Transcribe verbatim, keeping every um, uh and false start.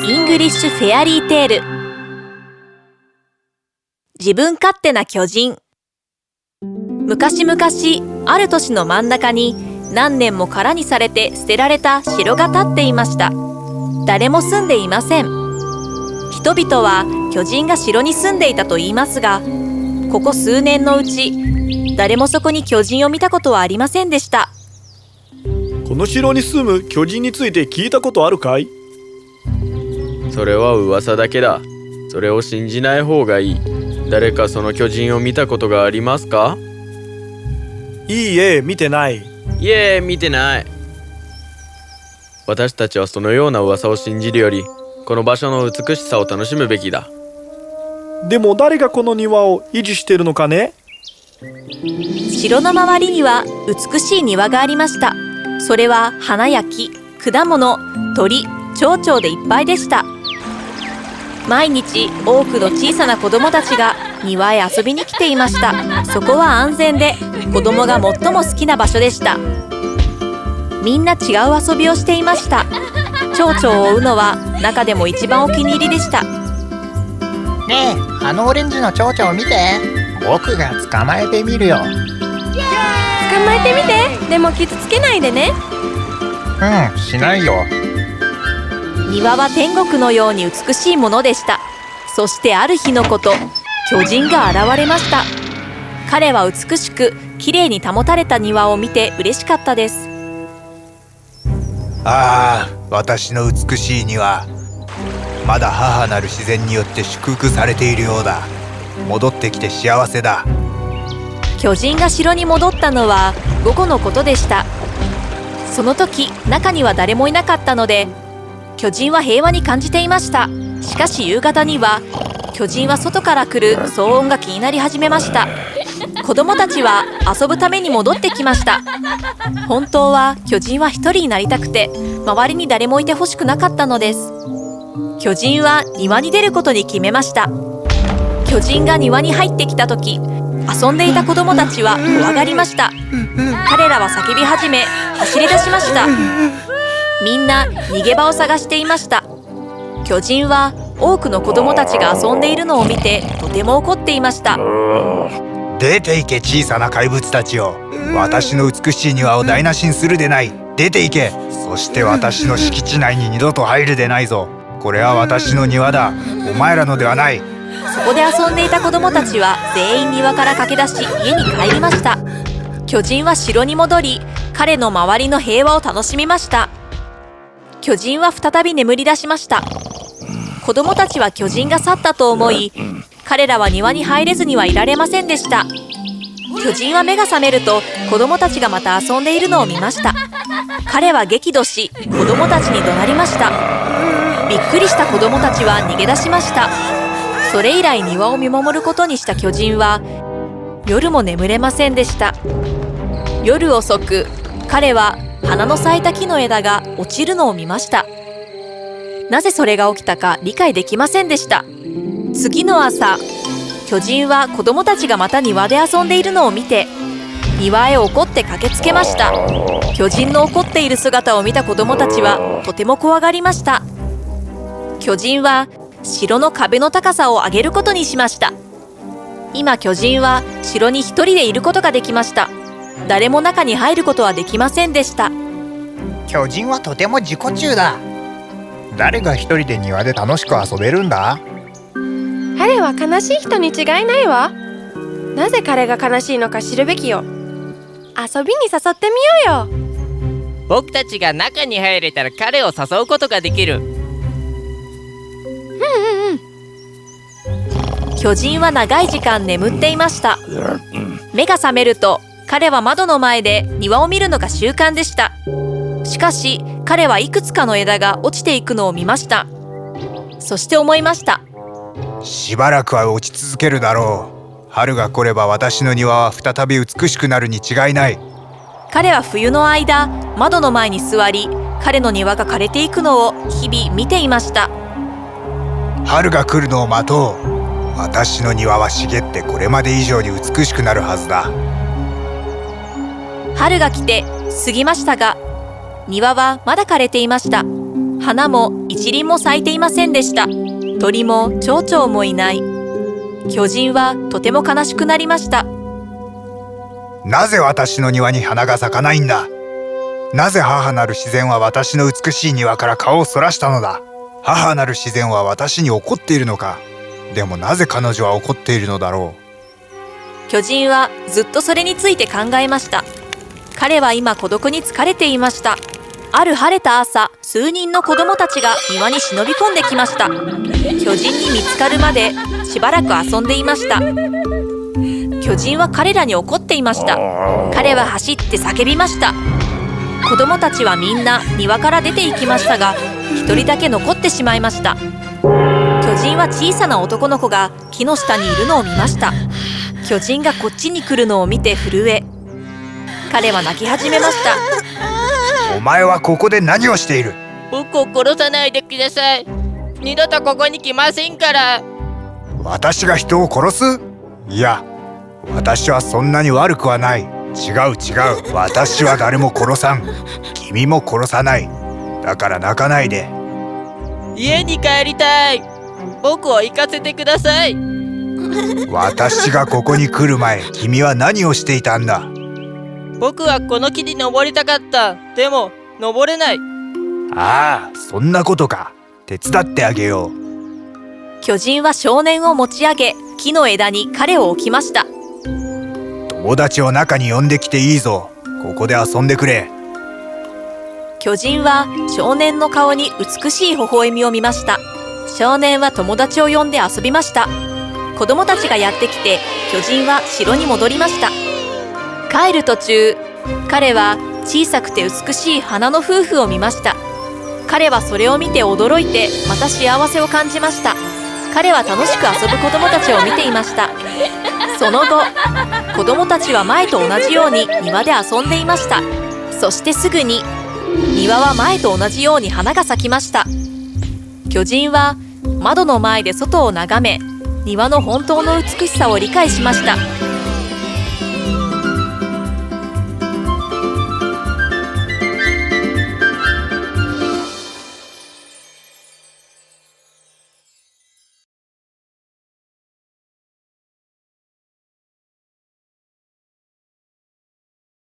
イングリッシュフェアリーテール。自分勝手な巨人。昔々ある都市の真ん中に何年も空にされて捨てられた城が建っていました。誰も住んでいません。人々は巨人が城に住んでいたと言いますが、ここ数年のうち誰もそこに巨人を見たことはありませんでした。 この城に住む巨人について聞いたことあるかい？ それは噂だけだ。それを信じない方がいい。誰かその巨人を見たことがありますか？ いいえ、見てない。 いえ、見てない。私たちはそのような噂を信じるより、この場所の美しさを楽しむべきだ。 でも誰がこの庭を維持しているのかね？ 城の周りには美しい庭がありました。それは花や木、果物、鳥、蝶々でいっぱいでした。毎日多くの小さな子供たちが庭へ遊びに来ていました。そこは安全で子供が最も好きな場所でした。みんな違う遊びをしていました。蝶々を追うのは中でも一番お気に入りでした。 ねえ、あのオレンジの蝶々を見て。僕が捕まえてみるよ。 捕まえてみて。でも傷つけないでね。 うん、しないよ。 庭は天国のように美しいものでした。そしてある日のこと、巨人が現れました。彼は美しくきれいに保たれた庭を見て嬉しかったです。 ああ、私の美しい庭。まだ母なる自然によって祝福されているようだ。戻ってきて幸せだ。 巨人が城に戻ったのは午後のことでした。その時中には誰もいなかったので、巨人は平和に感じていました。しかし夕方には巨人は外から来る騒音が気になり始めました。子供たちは遊ぶために戻ってきました。本当は巨人は一人になりたくて、周りに誰もいてほしくなかったのです。巨人は庭に出ることに決めました。巨人が庭に入ってきた時、遊んでいた子供たちは怖がりました。彼らは叫び始め走り出しました。みんな逃げ場を探していました。巨人は多くの子供たちが遊んでいるのを見てとても怒っていました。 出て行け、小さな怪物たちよ。私の美しい庭を台無しにするでない。出て行け。そして私の敷地内に二度と入るでないぞ。これは私の庭だ。お前らのではない。 そこで遊んでいた子供たちは全員庭から駆け出し家に帰りました。巨人は城に戻り、彼の周りの平和を楽しみました。巨人は再び眠り出しました。子供たちは巨人が去ったと思い、彼らは庭に入れずにはいられませんでした。巨人は目が覚めると子供たちがまた遊んでいるのを見ました。彼は激怒し子供たちに怒鳴りました。びっくりした子供たちは逃げ出しました。それ以来庭を見守ることにした巨人は夜も眠れませんでした。夜遅く、彼は花の咲いた木の枝が落ちるのを見ました。なぜそれが起きたか理解できませんでした。次の朝、巨人は子供たちがまた庭で遊んでいるのを見て庭へ怒って駆けつけました。巨人の怒っている姿を見た子供たちはとても怖がりました。巨人は城の壁の高さを上げることにしました。今巨人は城に一人でいることができました。誰も中に入ることはできませんでした。 巨人はとても自己中だ。誰が一人で庭で楽しく遊べるんだ？ 彼は悲しい人に違いないわ。なぜ彼が悲しいのか知るべきよ。遊びに誘ってみようよ。 僕たちが中に入れたら彼を誘うことができる。 うんうんうん。 巨人は長い時間眠っていました。目が覚めると彼は窓の前で庭を見るのが習慣でした。しかし彼はいくつかの枝が落ちていくのを見ました。そして思いました。 しばらくは落ち続けるだろう。春が来れば私の庭は再び美しくなるに違いない。 彼は冬の間、窓の前に座り、彼の庭が枯れていくのを日々見ていました。 春が来るのを待とう。私の庭は茂ってこれまで以上に美しくなるはずだ。 春が来て過ぎましたが、庭はまだ枯れていました。花も一輪も咲いていませんでした。鳥も蝶々もいない。巨人はとても悲しくなりました。 なぜ私の庭に花が咲かないんだ。なぜ母なる自然は私の美しい庭から顔をそらしたのだ。母なる自然は私に怒っているのか。でもなぜ彼女は怒っているのだろう。巨人はずっとそれについて考えました。彼は今孤独に疲れていました。ある晴れた朝、数人の子供たちが庭に忍び込んできました。巨人に見つかるまでしばらく遊んでいました。巨人は彼らに怒っていました。彼は走って叫びました。子供たちはみんな庭から出て行きましたが、一人だけ残ってしまいました。巨人は小さな男の子が木の下にいるのを見ました。巨人がこっちに来るのを見て震え、彼は泣き始めました。 お前はここで何をしている。 僕を殺さないでください。二度とここに来ませんから。 私が人を殺す？いや、私はそんなに悪くはない。違う違う、私は誰も殺さん。君も殺さない。だから泣かないで。 家に帰りたい。僕を行かせてください。 私がここに来る前、君は何をしていたんだ。 僕はこの木に登りたかった。でも登れない。 ああ、そんなことか。手伝ってあげよう。 巨人は少年を持ち上げ、木の枝に彼を置きました。 友達を中に呼んできていいぞ。ここで遊んでくれ。 巨人は少年の顔に美しい微笑みを見ました。少年は友達を呼んで遊びました。子供たちがやってきて、巨人は城に戻りました。帰る途中、彼は小さくて美しい花の夫婦を見ました。彼はそれを見て驚いて、また幸せを感じました。彼は楽しく遊ぶ子供たちを見ていました。その後、子供たちは前と同じように庭で遊んでいました。そしてすぐに庭は前と同じように花が咲きました。巨人は窓の前で外を眺め、庭の本当の美しさを理解しました。